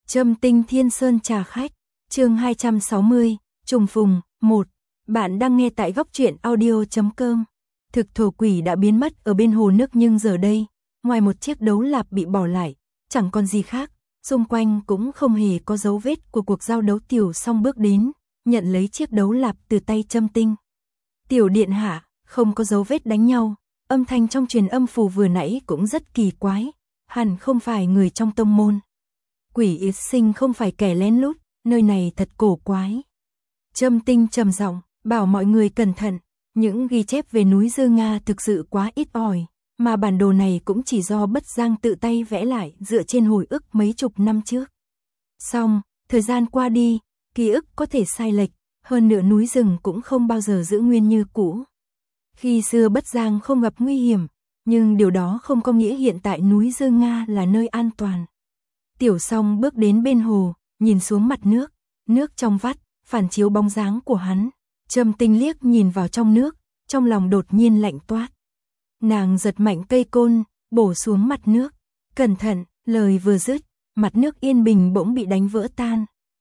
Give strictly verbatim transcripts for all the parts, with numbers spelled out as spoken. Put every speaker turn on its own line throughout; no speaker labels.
Trâm Tinh Thiên Sơn trà khách, chương hai trăm sáu mươi, trùng phùng, một. Bạn đang nghe tại góc truyện audio chấm com. Thực thổ quỷ đã biến mất ở bên hồ nước nhưng giờ đây, ngoài một chiếc đấu lạp bị bỏ lại, chẳng còn gì khác, xung quanh cũng không hề có dấu vết của cuộc giao đấu. Tiểu Song bước đến, nhận lấy chiếc đấu lạp từ tay Trâm Tinh. Tiểu điện hạ, không có dấu vết đánh nhau, âm thanh trong truyền âm phù vừa nãy cũng rất kỳ quái, hẳn không phải người trong tông môn. Quỷ Yết Sinh không phải kẻ lén lút, nơi này thật cổ quái. Trâm Tinh trầm giọng, bảo mọi người cẩn thận, những ghi chép về núi Dư Nga thực sự quá ít ỏi, mà bản đồ này cũng chỉ do Bất Giang tự tay vẽ lại dựa trên hồi ức mấy chục năm trước. Xong, thời gian qua đi, ký ức có thể sai lệch, hơn nữa núi rừng cũng không bao giờ giữ nguyên như cũ. Khi xưa Bất Giang không gặp nguy hiểm, nhưng điều đó không có nghĩa hiện tại núi Dư Nga là nơi an toàn. Tiểu Song bước đến bên hồ, nhìn xuống mặt nước, nước trong vắt, phản chiếu bóng dáng của hắn. Trâm Tinh liếc nhìn vào trong nước, trong lòng đột nhiên lạnh toát. Nàng giật mạnh cây côn, bổ xuống mặt nước. Cẩn thận, lời vừa dứt, mặt nước yên bình bỗng bị đánh vỡ tan.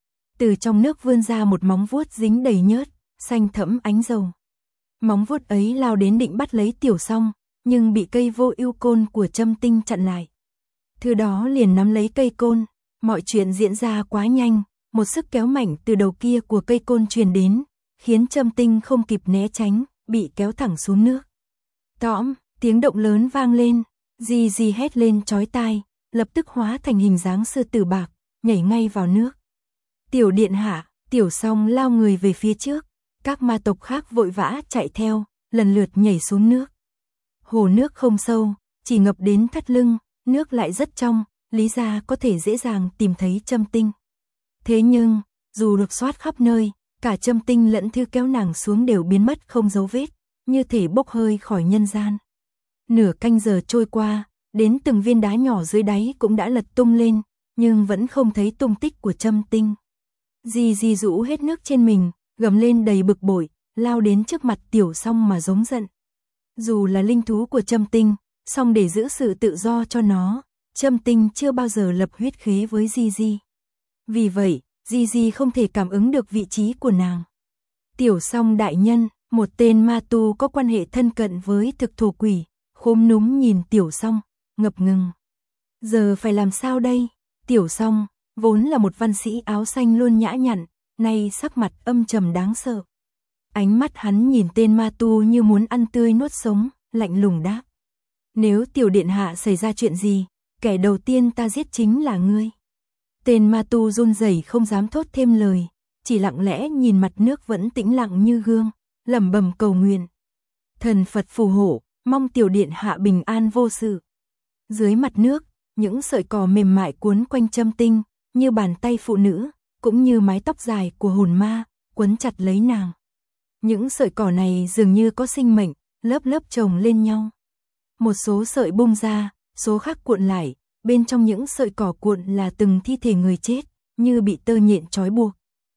Từ trong nước vươn ra một móng vuốt dính đầy nhớt, xanh thẫm ánh dầu. Móng vuốt ấy lao đến định bắt lấy Tiểu Song, nhưng bị cây vô ưu côn của Trâm Tinh chặn lại. Thứ đó liền nắm lấy cây côn, mọi chuyện diễn ra quá nhanh, một sức kéo mạnh từ đầu kia của cây côn truyền đến, khiến Trâm Tinh không kịp né tránh, bị kéo thẳng xuống nước. Tõm, tiếng động lớn vang lên, Di Di hét lên chói tai, lập tức hóa thành hình dáng sư tử bạc, nhảy ngay vào nước. Tiểu điện hạ, Tiểu Song lao người về phía trước, các ma tộc khác vội vã chạy theo, lần lượt nhảy xuống nước. Hồ nước không sâu, chỉ ngập đến thắt lưng, nước lại rất trong, lý ra có thể dễ dàng tìm thấy Trâm Tinh. Thế nhưng, dù được soát khắp nơi, cả Trâm Tinh lẫn thứ kéo nàng xuống đều biến mất không dấu vết, như thể bốc hơi khỏi nhân gian. Nửa canh giờ trôi qua, đến từng viên đá nhỏ dưới đáy cũng đã lật tung lên, nhưng vẫn không thấy tung tích của Trâm Tinh. Di Di rũ hết nước trên mình, gầm lên đầy bực bội, lao đến trước mặt Tiểu Song mà giống giận. Dù là linh thú của Trâm Tinh, song để giữ sự tự do cho nó, Trâm Tinh chưa bao giờ lập huyết khế với Di Di. Vì vậy, Di Di không thể cảm ứng được vị trí của nàng. Tiểu Song đại nhân, một tên ma tu có quan hệ thân cận với thực thổ quỷ, khốm núm nhìn Tiểu Song, ngập ngừng. Giờ phải làm sao đây? Tiểu Song, vốn là một văn sĩ áo xanh luôn nhã nhặn, nay sắc mặt âm trầm đáng sợ. Ánh mắt hắn nhìn tên ma tu như muốn ăn tươi nuốt sống, lạnh lùng đáp. Nếu tiểu điện hạ xảy ra chuyện gì, kẻ đầu tiên ta giết chính là ngươi. Tên ma tu run rẩy không dám thốt thêm lời, chỉ lặng lẽ nhìn mặt nước vẫn tĩnh lặng như gương, lẩm bẩm cầu nguyện. Thần Phật phù hộ, mong tiểu điện hạ bình an vô sự. Dưới mặt nước, những sợi cỏ mềm mại cuốn quanh Trâm Tinh, như bàn tay phụ nữ, cũng như mái tóc dài của hồn ma, quấn chặt lấy nàng. Những sợi cỏ này dường như có sinh mệnh, lớp lớp chồng lên nhau. Một số sợi bung ra, số khác cuộn lại, bên trong những sợi cỏ cuộn là từng thi thể người chết, như bị tơ nhện trói buộc.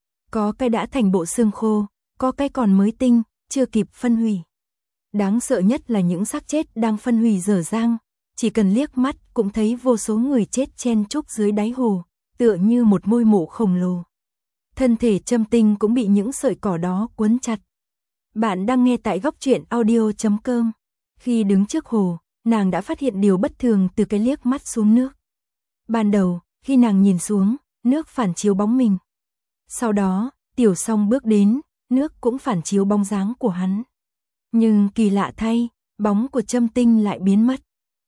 Có cái đã thành bộ xương khô, có cái còn mới tinh, chưa kịp phân hủy. Đáng sợ nhất là những xác chết đang phân hủy dở dang, chỉ cần liếc mắt cũng thấy vô số người chết chen chúc dưới đáy hồ, tựa như một ngôi mộ khổng lồ. Thân thể Trâm Tinh cũng bị những sợi cỏ đó quấn chặt. Bạn đang nghe tại góc truyện audio chấm com. Khi đứng trước hồ, nàng đã phát hiện điều bất thường từ cái liếc mắt xuống nước. Ban đầu, khi nàng nhìn xuống, nước phản chiếu bóng mình. Sau đó, Tiểu Song bước đến, nước cũng phản chiếu bóng dáng của hắn. Nhưng kỳ lạ thay, bóng của Trâm Tinh lại biến mất.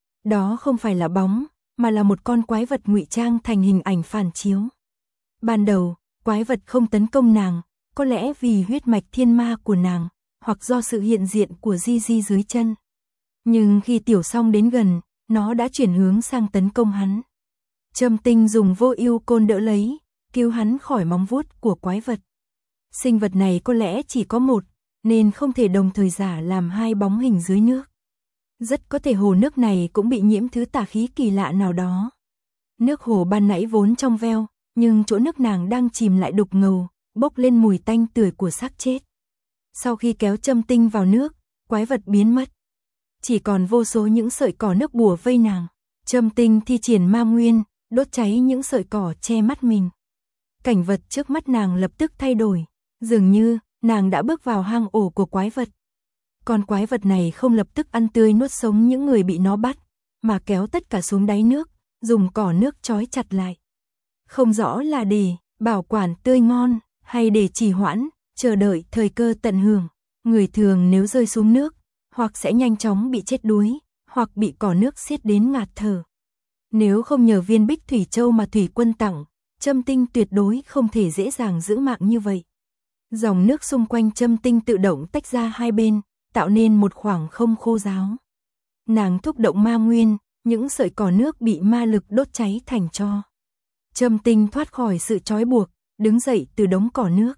Đó không phải là bóng, mà là một con quái vật ngụy trang thành hình ảnh phản chiếu. Ban đầu, quái vật không tấn công nàng, có lẽ vì huyết mạch thiên ma của nàng, hoặc do sự hiện diện của Di Di dưới chân. Nhưng khi Tiểu Song đến gần, nó đã chuyển hướng sang tấn công hắn. Trâm Tinh dùng vô ưu côn đỡ lấy, cứu hắn khỏi móng vuốt của quái vật. Sinh vật này có lẽ chỉ có một, nên không thể đồng thời giả làm hai bóng hình dưới nước. Rất có thể hồ nước này cũng bị nhiễm thứ tà khí kỳ lạ nào đó. Nước hồ ban nãy vốn trong veo, nhưng chỗ nước nàng đang chìm lại đục ngầu, bốc lên mùi tanh tưởi của xác chết. Sau khi kéo Trâm Tinh vào nước, quái vật biến mất. Chỉ còn vô số những sợi cỏ nước bùa vây nàng. Trâm Tinh thi triển ma nguyên, đốt cháy những sợi cỏ che mắt mình. Cảnh vật trước mắt nàng lập tức thay đổi, dường như nàng đã bước vào hang ổ của quái vật. Con quái vật này không lập tức ăn tươi nuốt sống những người bị nó bắt, mà kéo tất cả xuống đáy nước, dùng cỏ nước trói chặt lại. Không rõ là để bảo quản tươi ngon, hay để trì hoãn, chờ đợi thời cơ tận hưởng. Người thường nếu rơi xuống nước, hoặc sẽ nhanh chóng bị chết đuối, hoặc bị cỏ nước xiết đến ngạt thở. Nếu không nhờ viên Bích Thủy Châu mà thủy quân tặng, Châm Tinh tuyệt đối không thể dễ dàng giữ mạng như vậy. Dòng nước xung quanh Châm Tinh tự động tách ra hai bên, tạo nên một khoảng không khô ráo. Nàng thúc động ma nguyên, những sợi cỏ nước bị ma lực đốt cháy thành tro. Châm Tinh thoát khỏi sự trói buộc, đứng dậy từ đống cỏ nước.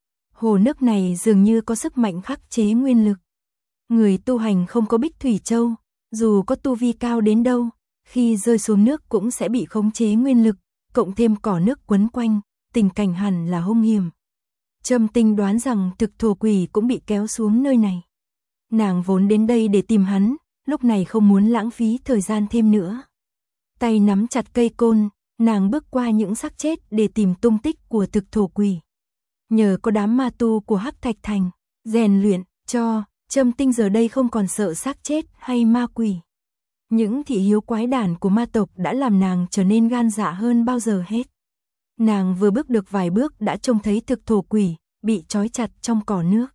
Hồ nước này dường như có sức mạnh khắc chế nguyên lực. Người tu hành không có Bích Thủy Châu, dù có tu vi cao đến đâu, khi rơi xuống nước cũng sẽ bị khống chế nguyên lực, cộng thêm cỏ nước quấn quanh, tình cảnh hẳn là hung hiểm. Châm Tinh đoán rằng thực thổ quỷ cũng bị kéo xuống nơi này. Nàng vốn đến đây để tìm hắn, lúc này không muốn lãng phí thời gian thêm nữa. Tay nắm chặt cây côn, nàng bước qua những xác chết để tìm tung tích của thực thổ quỷ. Nhờ có đám ma tu của Hắc Thạch Thành, rèn luyện, cho, Châm Tinh giờ đây không còn sợ xác chết hay ma quỷ. Những thị hiếu quái đản của ma tộc đã làm nàng trở nên gan dạ hơn bao giờ hết. Nàng vừa bước được vài bước đã trông thấy thực thổ quỷ, bị trói chặt trong cỏ nước.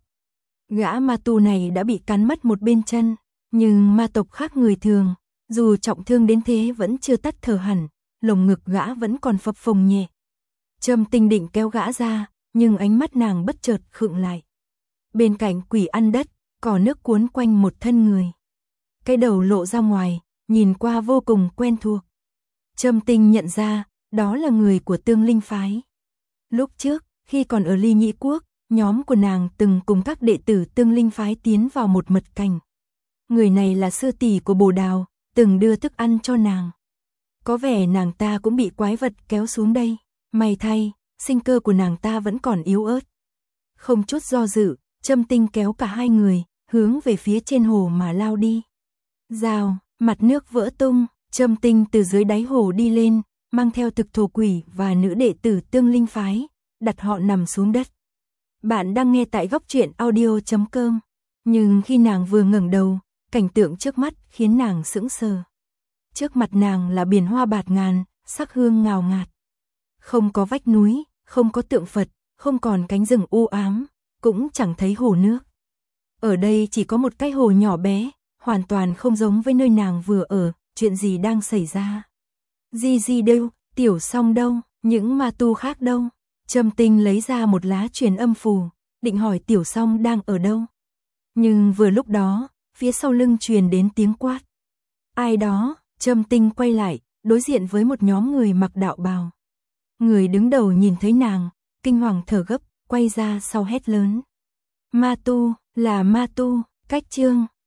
Gã ma tu này đã bị cắn mất một bên chân, nhưng ma tộc khác người thường, dù trọng thương đến thế vẫn chưa tắt thở hẳn, lồng ngực gã vẫn còn phập phồng nhẹ. Châm Tinh định kéo gã ra, nhưng ánh mắt nàng bất chợt khựng lại. Bên cạnh quỷ ăn đất, cỏ nước cuốn quanh một thân người. Cái đầu lộ ra ngoài, nhìn qua vô cùng quen thuộc. Châm Tinh nhận ra, đó là người của Tương Linh Phái. Lúc trước, khi còn ở Ly Nhĩ Quốc, nhóm của nàng từng cùng các đệ tử Tương Linh Phái tiến vào một mật cảnh. Người này là sư tỷ của Bồ Đào, từng đưa thức ăn cho nàng. Có vẻ nàng ta cũng bị quái vật kéo xuống đây. May thay, sinh cơ của nàng ta vẫn còn yếu ớt. Không chút do dự, Châm Tinh kéo cả hai người, hướng về phía trên hồ mà lao đi. Rào, mặt nước vỡ tung, Châm Tinh từ dưới đáy hồ đi lên, mang theo thực thổ quỷ và nữ đệ tử Tương Linh Phái, đặt họ nằm xuống đất. Bạn đang nghe tại góc truyện audio chấm com. Nhưng khi nàng vừa ngẩng đầu, cảnh tượng trước mắt khiến nàng sững sờ. Trước mặt nàng là biển hoa bạt ngàn, sắc hương ngào ngạt. Không có vách núi, không có tượng Phật, không còn cánh rừng u ám, cũng chẳng thấy hồ nước. Ở đây chỉ có một cái hồ nhỏ bé, hoàn toàn không giống với nơi nàng vừa ở, chuyện gì đang xảy ra. Di Di đâu, Tiểu Song đâu, những ma tu khác đâu. Châm Tinh lấy ra một lá truyền âm phù, định hỏi Tiểu Song đang ở đâu. Nhưng vừa lúc đó, phía sau lưng truyền đến tiếng quát. Ai đó? Châm Tinh quay lại, đối diện với một nhóm người mặc đạo bào. Người đứng đầu nhìn thấy nàng, kinh hoàng thở gấp, quay ra sau hét lớn. Ma tu, là ma tu, cách chương.